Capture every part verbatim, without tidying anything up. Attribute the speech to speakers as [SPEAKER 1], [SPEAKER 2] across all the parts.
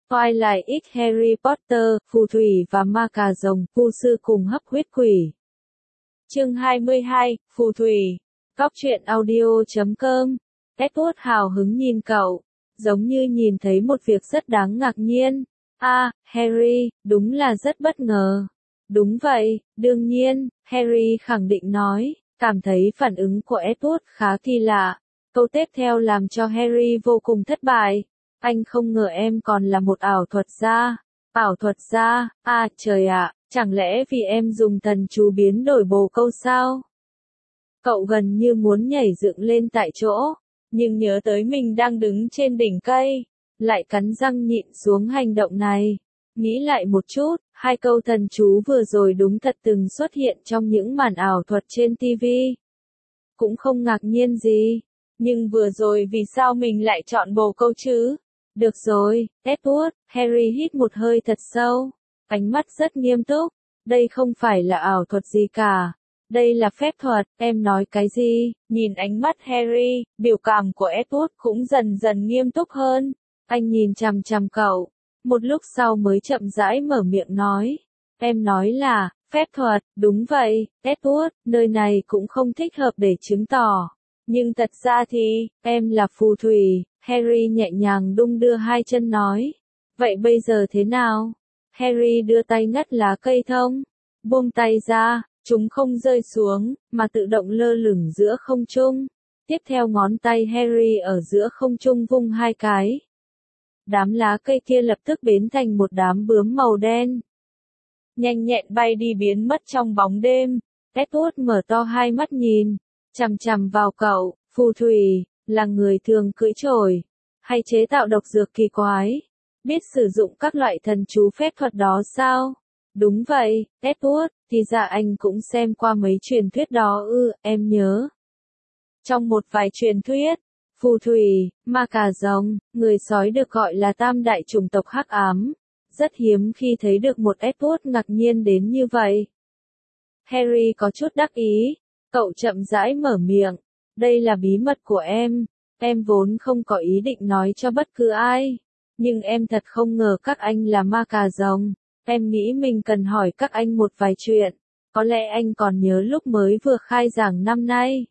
[SPEAKER 1] Twilight X Harry Potter, phù thủy và ma cà rồng, vu sư cùng hấp huyết quỷ. Chương hai mươi hai, phù thủy. Góc truyện audio chấm com. Edward hào hứng nhìn cậu, giống như nhìn thấy một việc rất đáng ngạc nhiên. À, Harry, đúng là rất bất ngờ. Đúng vậy, đương nhiên, Harry khẳng định nói, cảm thấy phản ứng của Edward khá kỳ lạ. Câu tiếp theo làm cho Harry vô cùng thất bại. Anh không ngờ em còn là một ảo thuật gia. Ảo thuật gia, à trời ạ, chẳng lẽ vì em dùng thần chú biến đổi bồ câu sao? Cậu gần như muốn nhảy dựng lên tại chỗ, nhưng nhớ tới mình đang đứng trên đỉnh cây, lại cắn răng nhịn xuống hành động này. Nghĩ lại một chút, hai câu thần chú vừa rồi đúng thật từng xuất hiện trong những màn ảo thuật trên ti vi. Cũng không ngạc nhiên gì, nhưng vừa rồi vì sao mình lại chọn bồ câu chứ? Được rồi, Edward, Harry hít một hơi thật sâu, ánh mắt rất nghiêm túc. Đây không phải là ảo thuật gì cả. Đây là phép thuật, em nói cái gì? Nhìn ánh mắt Harry, biểu cảm của Edward cũng dần dần nghiêm túc hơn. Anh nhìn chằm chằm cậu, một lúc sau mới chậm rãi mở miệng nói. Em nói là, phép thuật, đúng vậy, Edward, nơi này cũng không thích hợp để chứng tỏ. Nhưng thật ra thì, em là phù thủy, Harry nhẹ nhàng đung đưa hai chân nói. Vậy bây giờ thế nào? Harry đưa tay ngắt lá cây thông, buông tay ra, chúng không rơi xuống, mà tự động lơ lửng giữa không trung. Tiếp theo ngón tay Harry ở giữa không trung vung hai cái. Đám lá cây kia lập tức biến thành một đám bướm màu đen. Nhanh nhẹn bay đi biến mất trong bóng đêm. Edward mở to hai mắt nhìn, chằm chằm vào cậu, phù thủy, là người thường cưỡi chổi, hay chế tạo độc dược kỳ quái, biết sử dụng các loại thần chú phép thuật đó sao? Đúng vậy, Edward, thì ra anh cũng xem qua mấy truyền thuyết đó ư, em nhớ. Trong một vài truyền thuyết, phù thủy, ma cà rồng, người sói được gọi là tam đại chủng tộc hắc ám. Rất hiếm khi thấy được một Edward ngạc nhiên đến như vậy. Harry có chút đắc ý, cậu chậm rãi mở miệng. Đây là bí mật của em, em vốn không có ý định nói cho bất cứ ai. Nhưng em thật không ngờ các anh là ma cà rồng. Em nghĩ mình cần hỏi các anh một vài chuyện. Có lẽ anh còn nhớ lúc mới vừa khai giảng năm nay.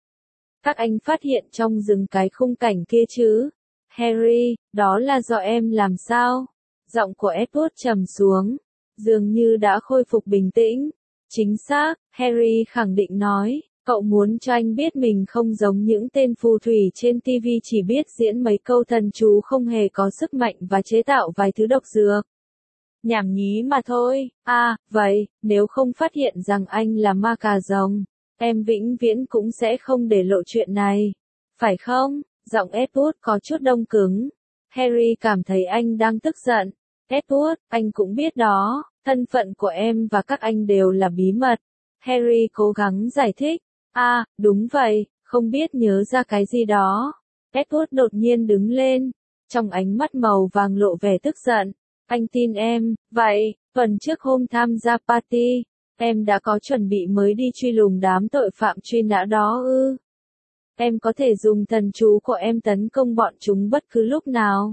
[SPEAKER 1] Các anh phát hiện trong rừng cái khung cảnh kia chứ? Harry, đó là do em làm sao? Giọng của Edward trầm xuống, dường như đã khôi phục bình tĩnh. Chính xác, Harry khẳng định nói. Cậu muốn cho anh biết mình không giống những tên phù thủy trên ti vi chỉ biết diễn mấy câu thần chú không hề có sức mạnh và chế tạo vài thứ độc dược. Nhảm nhí mà thôi. À, vậy, nếu không phát hiện rằng anh là ma cà rồng, em vĩnh viễn cũng sẽ không để lộ chuyện này. Phải không? Giọng Edward có chút đông cứng. Harry cảm thấy anh đang tức giận. Edward, anh cũng biết đó, thân phận của em và các anh đều là bí mật. Harry cố gắng giải thích. À, đúng vậy, không biết nhớ ra cái gì đó. Edward đột nhiên đứng lên, trong ánh mắt màu vàng lộ vẻ tức giận. Anh tin em, vậy, tuần trước hôm tham gia party, em đã có chuẩn bị mới đi truy lùng đám tội phạm truy nã đó ư? Em có thể dùng thần chú của em tấn công bọn chúng bất cứ lúc nào.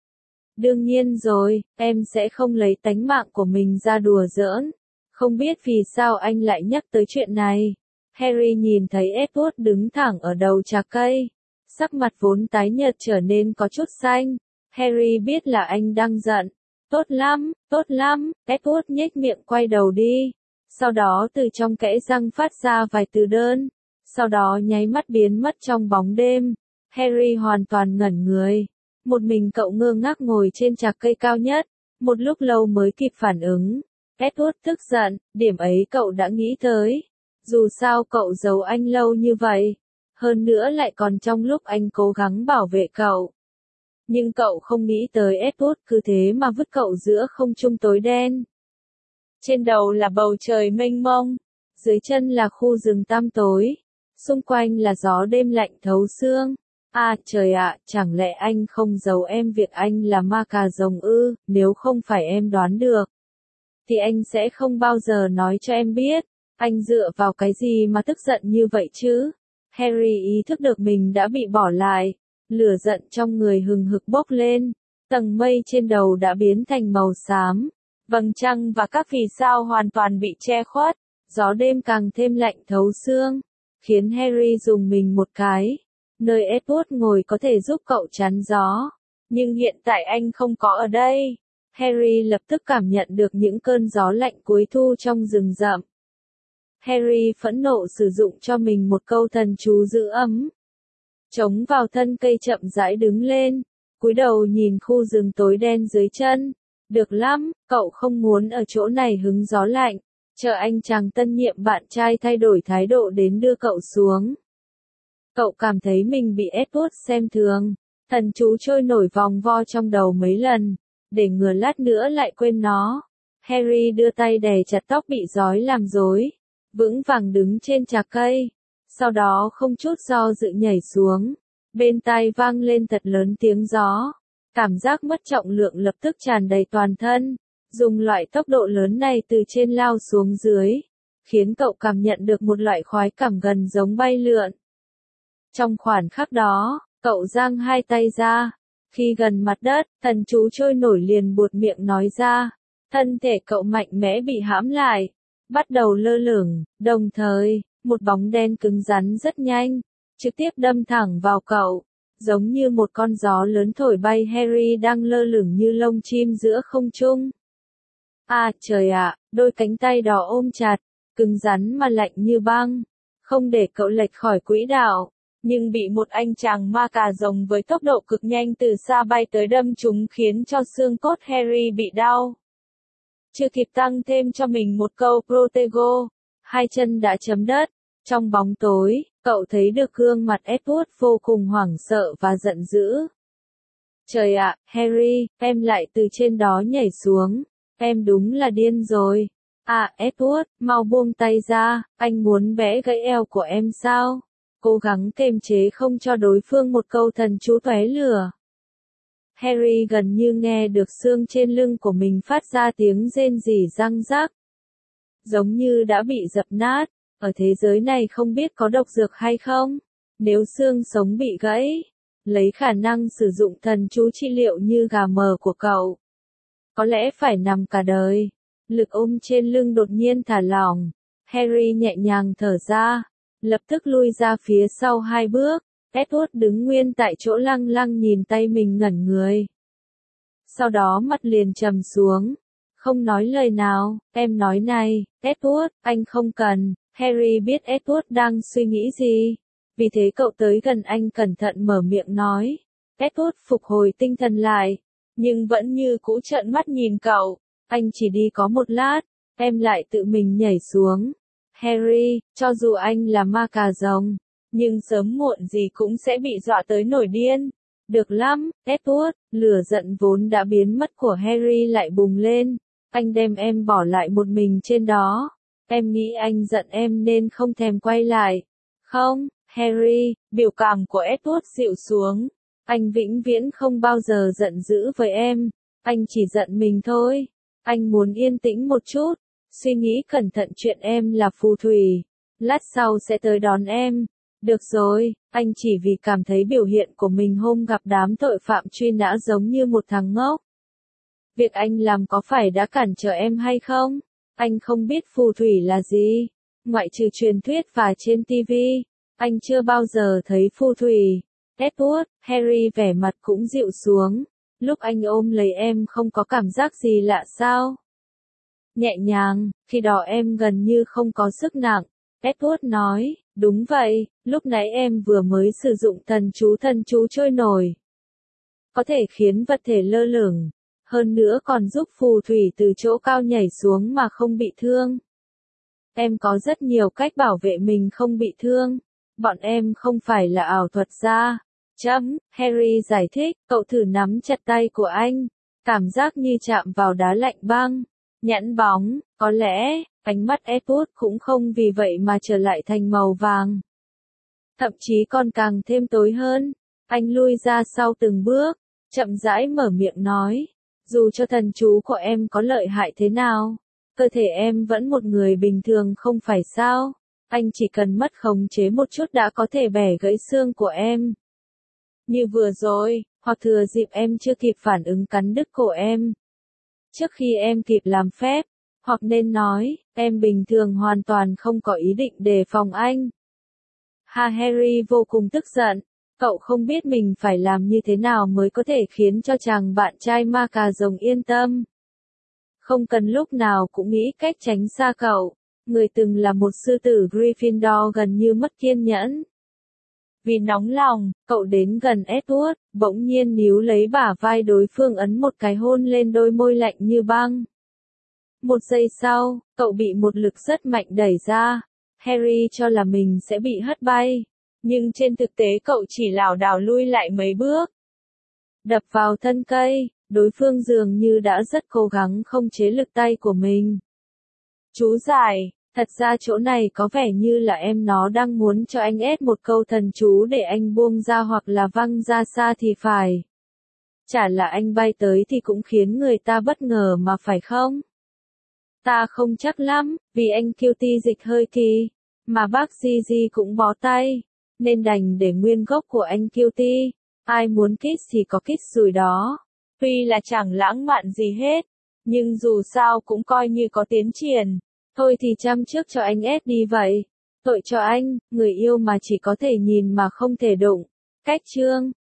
[SPEAKER 1] Đương nhiên rồi, em sẽ không lấy tánh mạng của mình ra đùa giỡn. Không biết vì sao anh lại nhắc tới chuyện này. Harry nhìn thấy Edward đứng thẳng ở đầu trà cây. Sắc mặt vốn tái nhợt trở nên có chút xanh. Harry biết là anh đang giận. Tốt lắm, tốt lắm, Edward nhếch miệng quay đầu đi. Sau đó từ trong kẽ răng phát ra vài từ đơn. Sau đó nháy mắt biến mất trong bóng đêm. Harry hoàn toàn ngẩn người. Một mình cậu ngơ ngác ngồi trên trạc cây cao nhất. Một lúc lâu mới kịp phản ứng. Edward tức giận, điểm ấy cậu đã nghĩ tới. Dù sao cậu giấu anh lâu như vậy. Hơn nữa lại còn trong lúc anh cố gắng bảo vệ cậu. Nhưng cậu không nghĩ tới Edward cứ thế mà vứt cậu giữa không trung tối đen. Trên đầu là bầu trời mênh mông. Dưới chân là khu rừng tăm tối. Xung quanh là gió đêm lạnh thấu xương. À trời ạ, chẳng lẽ anh không giấu em việc anh là ma cà rồng ư? Nếu không phải em đoán được, thì anh sẽ không bao giờ nói cho em biết. Anh dựa vào cái gì mà tức giận như vậy chứ? Harry ý thức được mình đã bị bỏ lại. Lửa giận trong người hừng hực bốc lên. Tầng mây trên đầu đã biến thành màu xám. Vầng trăng và các vì sao hoàn toàn bị che khuất. Gió đêm càng thêm lạnh thấu xương, khiến Harry rùng mình một cái. Nơi Edward ngồi có thể giúp cậu chắn gió, nhưng hiện tại anh không có ở đây. Harry lập tức cảm nhận được những cơn gió lạnh cuối thu trong rừng rậm. Harry phẫn nộ sử dụng cho mình một câu thần chú giữ ấm. Chống vào thân cây chậm rãi đứng lên, cúi đầu nhìn khu rừng tối đen dưới chân. Được lắm, cậu không muốn ở chỗ này hứng gió lạnh. Chờ anh chàng tân nhiệm bạn trai thay đổi thái độ đến đưa cậu xuống. Cậu cảm thấy mình bị Edward xem thường. Thần chú trôi nổi vòng vo trong đầu mấy lần, để ngừa lát nữa lại quên nó. Harry đưa tay đè chặt tóc bị rối làm rối, vững vàng đứng trên chạc cây. Sau đó không chút do dự nhảy xuống. Bên tai vang lên thật lớn tiếng gió. Cảm giác mất trọng lượng lập tức tràn đầy toàn thân. Dùng loại tốc độ lớn này từ trên lao xuống dưới, khiến cậu cảm nhận được một loại khoái cảm gần giống bay lượn. Trong khoảnh khắc đó, cậu giang hai tay ra. Khi gần mặt đất, thần chú trôi nổi liền buột miệng nói ra. Thân thể cậu mạnh mẽ bị hãm lại, bắt đầu lơ lửng, đồng thời, một bóng đen cứng rắn rất nhanh, trực tiếp đâm thẳng vào cậu. Giống như một con gió lớn thổi bay Harry đang lơ lửng như lông chim giữa không trung. À trời ạ, đôi cánh tay đó ôm chặt, cứng rắn mà lạnh như băng, không để cậu lệch khỏi quỹ đạo, nhưng bị một anh chàng ma cà rồng với tốc độ cực nhanh từ xa bay tới đâm trúng khiến cho xương cốt Harry bị đau. Chưa kịp tăng thêm cho mình một câu Protego, hai chân đã chấm đất. Trong bóng tối, cậu thấy được gương mặt Edward vô cùng hoảng sợ và giận dữ. Trời ạ, Harry, em lại từ trên đó nhảy xuống. Em đúng là điên rồi. À, Edward, mau buông tay ra, anh muốn bẻ gãy eo của em sao? Cố gắng kiềm chế không cho đối phương một câu thần chú tóe lửa. Harry gần như nghe được xương trên lưng của mình phát ra tiếng rên rỉ răng rắc. Giống như đã bị dập nát. Ở thế giới này không biết có độc dược hay không? Nếu xương sống bị gãy, lấy khả năng sử dụng thần chú trị liệu như gà mờ của cậu, có lẽ phải nằm cả đời. Lực ôm trên lưng đột nhiên thả lỏng. Harry nhẹ nhàng thở ra, lập tức lui ra phía sau hai bước. Edward đứng nguyên tại chỗ lăng lăng nhìn tay mình ngẩn người. Sau đó mặt liền trầm xuống, không nói lời nào. Em nói này, Edward, anh không cần. Harry biết Edward đang suy nghĩ gì, vì thế cậu tới gần anh cẩn thận mở miệng nói. Edward phục hồi tinh thần lại, nhưng vẫn như cũ trợn mắt nhìn cậu. Anh chỉ đi có một lát, em lại tự mình nhảy xuống. Harry, cho dù anh là ma cà rồng, nhưng sớm muộn gì cũng sẽ bị dọa tới nổi điên. Được lắm, Edward, lửa giận vốn đã biến mất của Harry lại bùng lên. Anh đem em bỏ lại một mình trên đó. Em nghĩ anh giận em nên không thèm quay lại. Không, Harry, biểu cảm của Edward dịu xuống. Anh vĩnh viễn không bao giờ giận dữ với em. Anh chỉ giận mình thôi. Anh muốn yên tĩnh một chút. Suy nghĩ cẩn thận chuyện em là phù thủy. Lát sau sẽ tới đón em. Được rồi, anh chỉ vì cảm thấy biểu hiện của mình hôm gặp đám tội phạm truy nã giống như một thằng ngốc. Việc anh làm có phải đã cản trở em hay không? Anh không biết phù thủy là gì. Ngoại trừ truyền thuyết và trên ti vi, anh chưa bao giờ thấy phù thủy. Edward, Harry vẻ mặt cũng dịu xuống. Lúc anh ôm lấy em không có cảm giác gì lạ sao? Nhẹ nhàng, khi đó em gần như không có sức nặng. Edward nói, đúng vậy, lúc nãy em vừa mới sử dụng thần chú thần chú trôi nổi. Có thể khiến vật thể lơ lửng. Hơn nữa còn giúp phù thủy từ chỗ cao nhảy xuống mà không bị thương. Em có rất nhiều cách bảo vệ mình không bị thương. Bọn em không phải là ảo thuật gia. Chấm, Harry giải thích, cậu thử nắm chặt tay của anh. Cảm giác như chạm vào đá lạnh băng. Nhẵn bóng, có lẽ, ánh mắt Edward cũng không vì vậy mà trở lại thành màu vàng. Thậm chí còn càng thêm tối hơn. Anh lui ra sau từng bước, chậm rãi mở miệng nói. Dù cho thần chú của em có lợi hại thế nào, cơ thể em vẫn một người bình thường không phải sao? Anh chỉ cần mất khống chế một chút đã có thể bẻ gãy xương của em. Như vừa rồi, hoặc thừa dịp em chưa kịp phản ứng cắn đứt cổ em. Trước khi em kịp làm phép, hoặc nên nói, em bình thường hoàn toàn không có ý định đề phòng anh. Ha Harry vô cùng tức giận, cậu không biết mình phải làm như thế nào mới có thể khiến cho chàng bạn trai ma cà rồng yên tâm. Không cần lúc nào cũng nghĩ cách tránh xa cậu, người từng là một sư tử Gryffindor gần như mất kiên nhẫn. Vì nóng lòng, cậu đến gần Edward, bỗng nhiên níu lấy bả vai đối phương ấn một cái hôn lên đôi môi lạnh như băng. Một giây sau, cậu bị một lực rất mạnh đẩy ra. Harry cho là mình sẽ bị hất bay, nhưng trên thực tế cậu chỉ lảo đảo lui lại mấy bước. Đập vào thân cây, đối phương dường như đã rất cố gắng không chế lực tay của mình. Chú giải, thật ra chỗ này có vẻ như là em nó đang muốn cho anh ép một câu thần chú để anh buông ra hoặc là văng ra xa thì phải. Chả là anh bay tới thì cũng khiến người ta bất ngờ mà phải không? Ta không chắc lắm, vì anh Cutie dịch hơi kỳ, mà bác Gigi cũng bó tay, nên đành để nguyên gốc của anh Cutie. Ai muốn kiss thì có kiss rồi đó. Tuy là chẳng lãng mạn gì hết, nhưng dù sao cũng coi như có tiến triển. Thôi thì chăm trước cho anh ép đi vậy. Tội cho anh, người yêu mà chỉ có thể nhìn mà không thể đụng. Cách chương